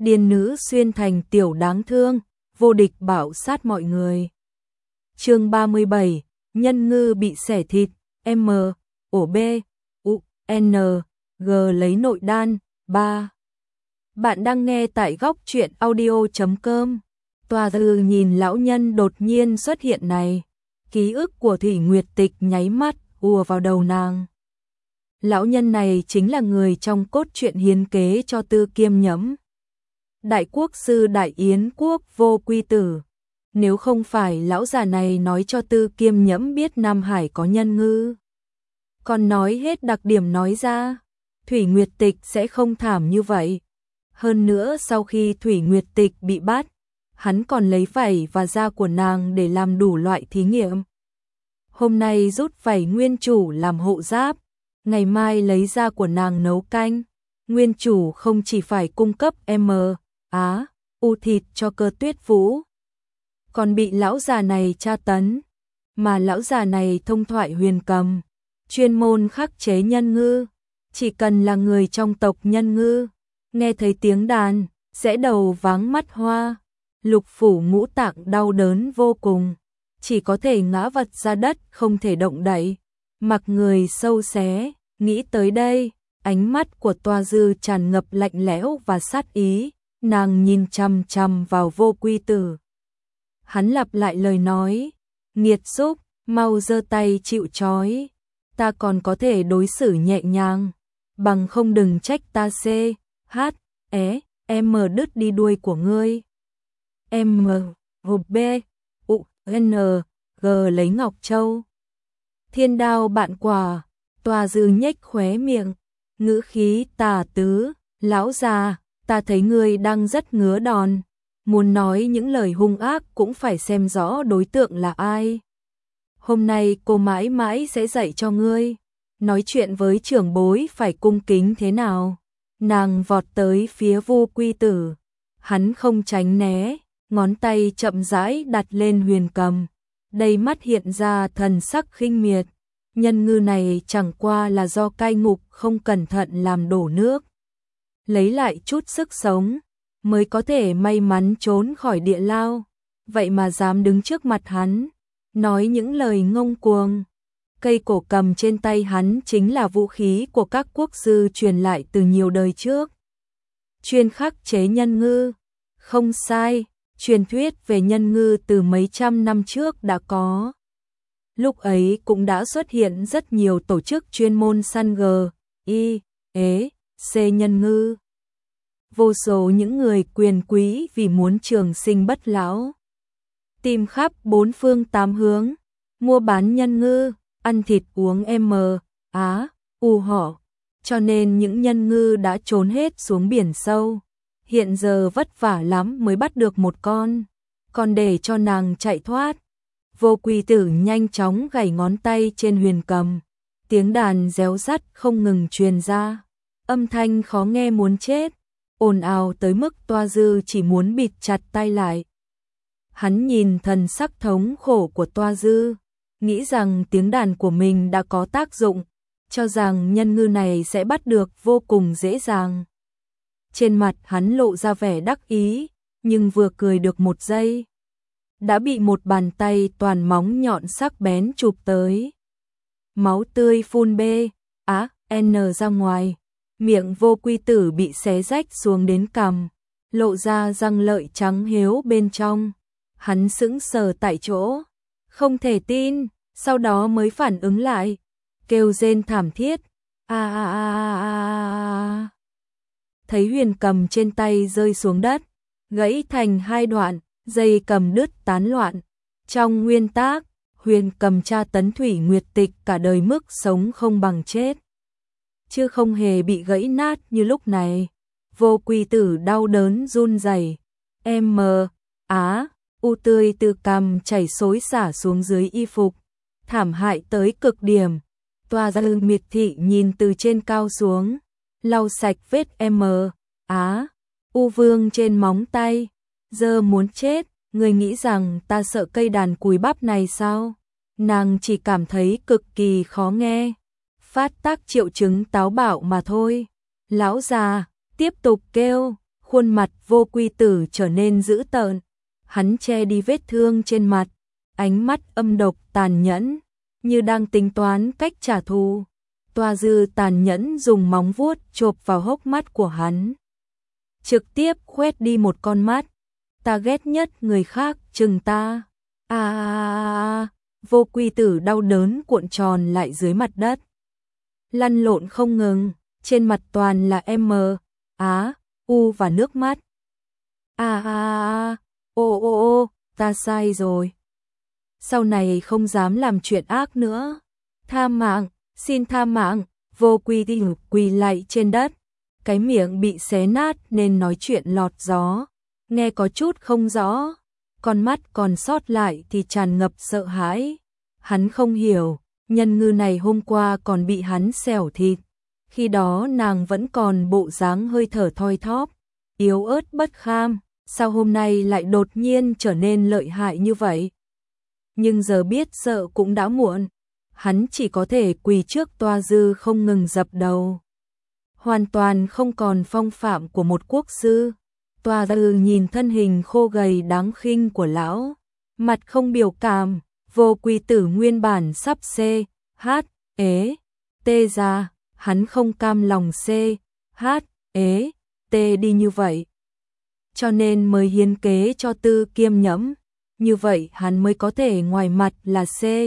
điên nữ xuyên thành tiểu đáng thương, vô địch bạo sát mọi người. Chương 37, nhân ngư bị xẻ thịt, M, ổ B, U, N, G lấy nội đan, 3. Bạn đang nghe tại góc truyện audio.com. Tòa Dư nhìn lão nhân đột nhiên xuất hiện này, ký ức của Thủy Nguyệt Tịch nháy mắt ùa vào đầu nàng. Lão nhân này chính là người trong cốt truyện hiến kế cho Tư Kiêm Nhẫm. Đại quốc sư Đại Yến quốc Vô Quy Tử. Nếu không phải lão già này nói cho Tư Kiêm Nhẫm biết Nam Hải có nhân ngư, còn nói hết đặc điểm nói ra, Thủy Nguyệt Tịch sẽ không thảm như vậy. Hơn nữa sau khi Thủy Nguyệt Tịch bị bắt, hắn còn lấy vảy và da của nàng để làm đủ loại thí nghiệm. Hôm nay rút vảy nguyên chủ làm hộ giáp, ngày mai lấy da của nàng nấu canh. Nguyên chủ không chỉ phải cung cấp U thịt cho Cơ Tuyết Vũ, còn bị lão già này tra tấn, mà lão già này thông thoại huyền cầm, chuyên môn khắc chế nhân ngư, chỉ cần là người trong tộc nhân ngư, nghe thấy tiếng đàn, sẽ đầu váng mắt hoa, lục phủ ngũ tạng đau đớn vô cùng, chỉ có thể ngã vật ra đất không thể động đậy, mặc người sâu xé. Nghĩ tới đây, ánh mắt của Toa Dư tràn ngập lạnh lẽo và sát ý, nàng nhìn chằm chằm vào Vô Quy Tử. Hắn lặp lại lời nói, nghiệt xúc, mau giơ tay chịu trói, ta còn có thể đối xử nhẹ nhàng, bằng không đừng trách ta M đứt đi đuôi của ngươi. M, B, U, N, G lấy Ngọc Châu. Thiên đao bạn quả, Tòa Dư nhếch khóe miệng, ngữ khí tà tứ, lão già, ta thấy ngươi đang rất ngứa đòn, muốn nói những lời hung ác cũng phải xem rõ đối tượng là ai. Hôm nay cô mãi mãi sẽ dạy cho ngươi, nói chuyện với trưởng bối phải cung kính thế nào. Nàng vọt tới phía Vô Quy Tử, hắn không tránh né, ngón tay chậm rãi đặt lên huyền cầm, đầy mắt hiện ra thần sắc khinh miệt. Nhân ngư này chẳng qua là do cai ngục không cẩn thận làm đổ nước, lấy lại chút sức sống, mới có thể may mắn trốn khỏi địa lao, vậy mà dám đứng trước mặt hắn, nói những lời ngông cuồng. Cây cổ cầm trên tay hắn chính là vũ khí của các quốc sư truyền lại từ nhiều đời trước, chuyên khắc chế nhân ngư. Không sai, truyền thuyết về nhân ngư từ mấy trăm năm trước đã có. Lúc ấy cũng đã xuất hiện rất nhiều tổ chức chuyên môn săn C nhân ngư. Vô số những người quyền quý vì muốn trường sinh bất lão, tìm khắp bốn phương tám hướng, mua bán nhân ngư, ăn thịt uống U họ, cho nên những nhân ngư đã trốn hết xuống biển sâu. Hiện giờ vất vả lắm mới bắt được một con, còn để cho nàng chạy thoát. Vô Quy Tử nhanh chóng gảy ngón tay trên huyền cầm, tiếng đàn réo rắt không ngừng truyền ra, âm thanh khó nghe muốn chết, ồn ào tới mức Toa Dư chỉ muốn bịt chặt tay lại. Hắn nhìn thần sắc thống khổ của Toa Dư, nghĩ rằng tiếng đàn của mình đã có tác dụng, cho rằng nhân ngư này sẽ bắt được vô cùng dễ dàng. Trên mặt hắn lộ ra vẻ đắc ý, nhưng vừa cười được một giây, đã bị một bàn tay toàn móng nhọn sắc bén chụp tới. Máu tươi phun N ra ngoài, miệng Vô Quy Tử bị xé rách xuống đến cằm, lộ ra răng lợi trắng hiếu bên trong. Hắn sững sờ tại chỗ, không thể tin, sau đó mới phản ứng lại, kêu rên thảm thiết. Thấy huyền cầm trên tay rơi xuống đất, gãy thành hai đoạn, dây cầm đứt tán loạn. Trong nguyên tác, huyền cầm tra tấn Thủy Nguyệt Tịch cả đời mức sống không bằng chết, chứ không hề bị gãy nát như lúc này. Vô Quy Tử đau đớn run rẩy, U tươi từ cằm chảy xối xả xuống dưới y phục, thảm hại tới cực điểm. Toa Dư miệt thị nhìn từ trên cao xuống, lau sạch vết U vương trên móng tay. Giờ muốn chết, người nghĩ rằng ta sợ cây đàn cùi bắp này sao? Nàng chỉ cảm thấy cực kỳ khó nghe, phát tác triệu chứng táo bạo mà thôi. Lão già tiếp tục kêu, Khuôn mặt Vô Quy Tử trở nên dữ tợn, hắn che đi vết thương trên mặt, ánh mắt âm độc tàn nhẫn, như đang tính toán cách trả thù. Toa Dư tàn nhẫn dùng móng vuốt chộp vào hốc mắt của hắn, trực tiếp khoét đi một con mắt. Ta ghét nhất người khác chừng ta. Vô Quy Tử đau đớn cuộn tròn lại dưới mặt đất, lăn lộn không ngừng, trên mặt toàn là M, Á, U và nước mắt. Ô, ta sai rồi. Sau này không dám làm chuyện ác nữa. Tha mạng, xin tha mạng. Vô Quy Tử quỳ lạy trên đất, cái miệng bị xé nát nên nói chuyện lọt gió, nghe có chút không rõ, con mắt còn sót lại thì tràn ngập sợ hãi. Hắn không hiểu, Nhân Ngư này hôm qua còn bị hắn xẻo thịt, khi đó nàng vẫn còn bộ dáng hơi thở thoi thóp, yếu ớt bất kham, sao hôm nay lại đột nhiên trở nên lợi hại như vậy? Nhưng giờ biết sợ cũng đã muộn, hắn chỉ có thể quỳ trước Toa Dư không ngừng dập đầu. Hoàn toàn không còn phong phạm của một quốc sư. Toa Dư nhìn thân hình khô gầy đáng khinh của lão, mặt không biểu cảm. Vô Quy Tử nguyên bản sắp tê ra, hắn không cam lòng tê đi như vậy, cho nên mới hiến kế cho Tư Kiêm Nhẫm, như vậy hắn mới có thể ngoài mặt là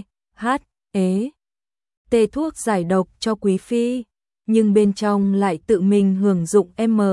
tê thuốc giải độc cho quý phi, nhưng bên trong lại tự mình hưởng dụng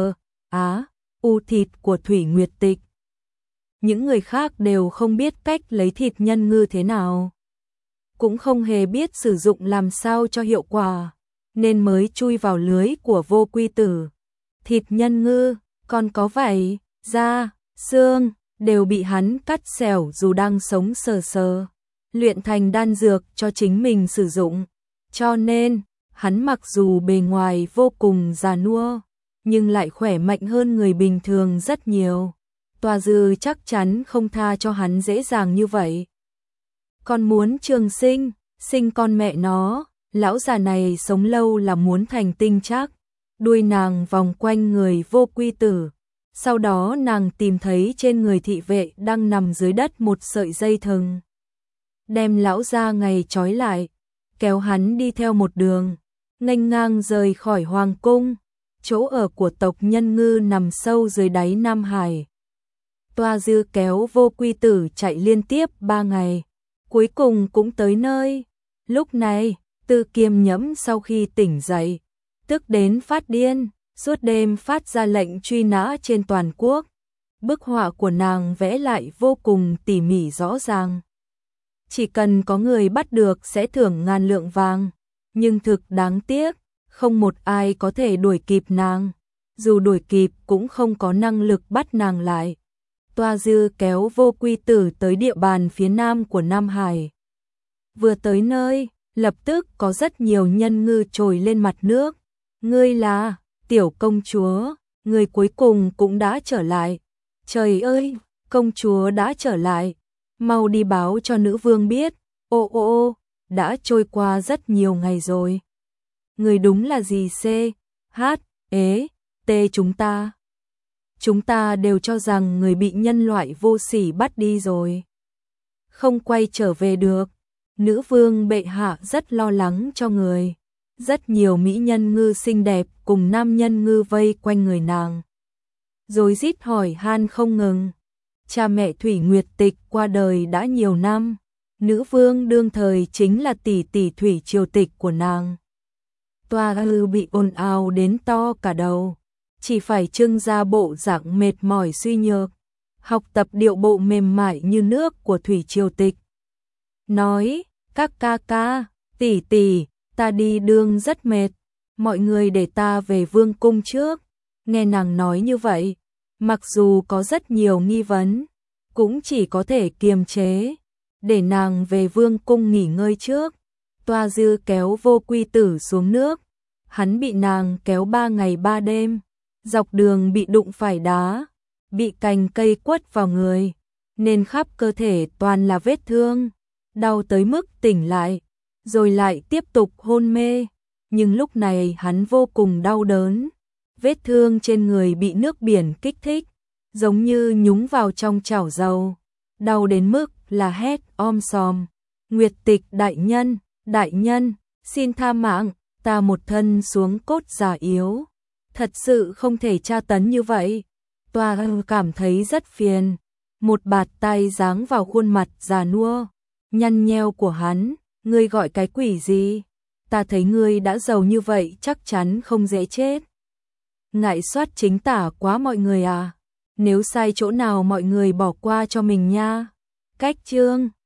U thịt của Thủy Nguyệt Tịch. Những người khác đều không biết cách lấy thịt nhân ngư thế nào, cũng không hề biết sử dụng làm sao cho hiệu quả, nên mới chui vào lưới của Vô Quy Tử. Thịt nhân ngư, còn có vảy, da, xương, đều bị hắn cắt xẻo dù đang sống sờ, luyện thành đan dược cho chính mình sử dụng. Cho nên, hắn mặc dù bề ngoài vô cùng già nua, nhưng lại khỏe mạnh hơn người bình thường rất nhiều. Toa Dư chắc chắn không tha cho hắn dễ dàng như vậy. Con muốn trường sinh, sinh con mẹ nó, lão già này sống lâu là muốn thành tinh chắc. Đuôi nàng vòng quanh người Vô Quy Tử, sau đó nàng tìm thấy trên người thị vệ đang nằm dưới đất một sợi dây thừng. Đem lão ra ngày trói lại, kéo hắn đi theo một đường, nghênh ngang rời khỏi hoàng cung. Chỗ ở của tộc Nhân Ngư nằm sâu dưới đáy Nam Hải. Toa Dư kéo Vô Quy Tử chạy liên tiếp 3 ngày, cuối cùng cũng tới nơi. Lúc này, Tư Kiêm Nhẫm sau khi tỉnh dậy, tức đến phát điên, suốt đêm phát ra lệnh truy nã trên toàn quốc. Bức họa của nàng vẽ lại vô cùng tỉ mỉ rõ ràng. Chỉ cần có người bắt được sẽ thưởng 1000 lượng vàng, nhưng thực đáng tiếc, không một ai có thể đuổi kịp nàng, dù đuổi kịp cũng không có năng lực bắt nàng lại. Toa Dư kéo Vô Quy Tử tới địa bàn phía nam của Nam Hải. Vừa tới nơi, lập tức có rất nhiều nhân ngư trồi lên mặt nước. Ngươi là tiểu công chúa, người cuối cùng cũng đã trở lại. Trời ơi, công chúa đã trở lại, mau đi báo cho nữ vương biết. Ô, đã trôi qua rất nhiều ngày rồi. Người đúng là gì chúng ta? Chúng ta đều cho rằng người bị nhân loại vô sỉ bắt đi rồi, không quay trở về được. Nữ vương bệ hạ rất lo lắng cho người. Rất nhiều mỹ nhân ngư xinh đẹp cùng nam nhân ngư vây quanh người nàng, rồi rít hỏi han không ngừng. Cha mẹ Thủy Nguyệt Tịch qua đời đã nhiều năm, nữ vương đương thời chính là tỷ tỷ Thủy Triều Tịch của nàng. Toa Dư bị ồn ào đến to cả đầu, chỉ phải trưng ra bộ dạng mệt mỏi suy nhược, học tập điệu bộ mềm mại như nước của Thủy Triều Tịch. Nói, các ca, tỷ, ta đi đường rất mệt, mọi người để ta về vương cung trước. Nghe nàng nói như vậy, mặc dù có rất nhiều nghi vấn, cũng chỉ có thể kiềm chế, để nàng về vương cung nghỉ ngơi trước. Toa Dư kéo Vô Quy Tử xuống nước, hắn bị nàng kéo 3 ngày 3 đêm, dọc đường bị đụng phải đá, bị cành cây quất vào người, nên khắp cơ thể toàn là vết thương, đau tới mức tỉnh lại, rồi lại tiếp tục hôn mê. Nhưng lúc này hắn vô cùng đau đớn, vết thương trên người bị nước biển kích thích, giống như nhúng vào trong chảo dầu, đau đến mức là hét om sòm. Nguyệt Tịch đại nhân, xin tha mạng, ta một thân xuống cốt già yếu, thật sự không thể tra tấn như vậy. Tòa cảm thấy rất phiền, một bạt tay giáng vào khuôn mặt già nua, nhăn nheo của hắn, ngươi gọi cái quỷ gì? Ta thấy ngươi đã giàu như vậy chắc chắn không dễ chết. Ngại soát chính tả quá mọi người à, nếu sai chỗ nào mọi người bỏ qua cho mình nha. Cách chương